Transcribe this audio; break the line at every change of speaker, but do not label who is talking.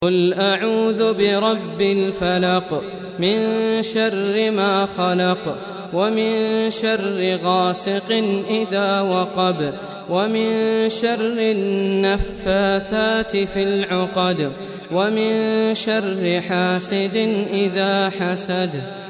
قل أعوذ برب الفلق من شر ما خلق ومن شر غاسق إذا وقب ومن شر النفاثات في العقد ومن شر حاسد إذا حسد.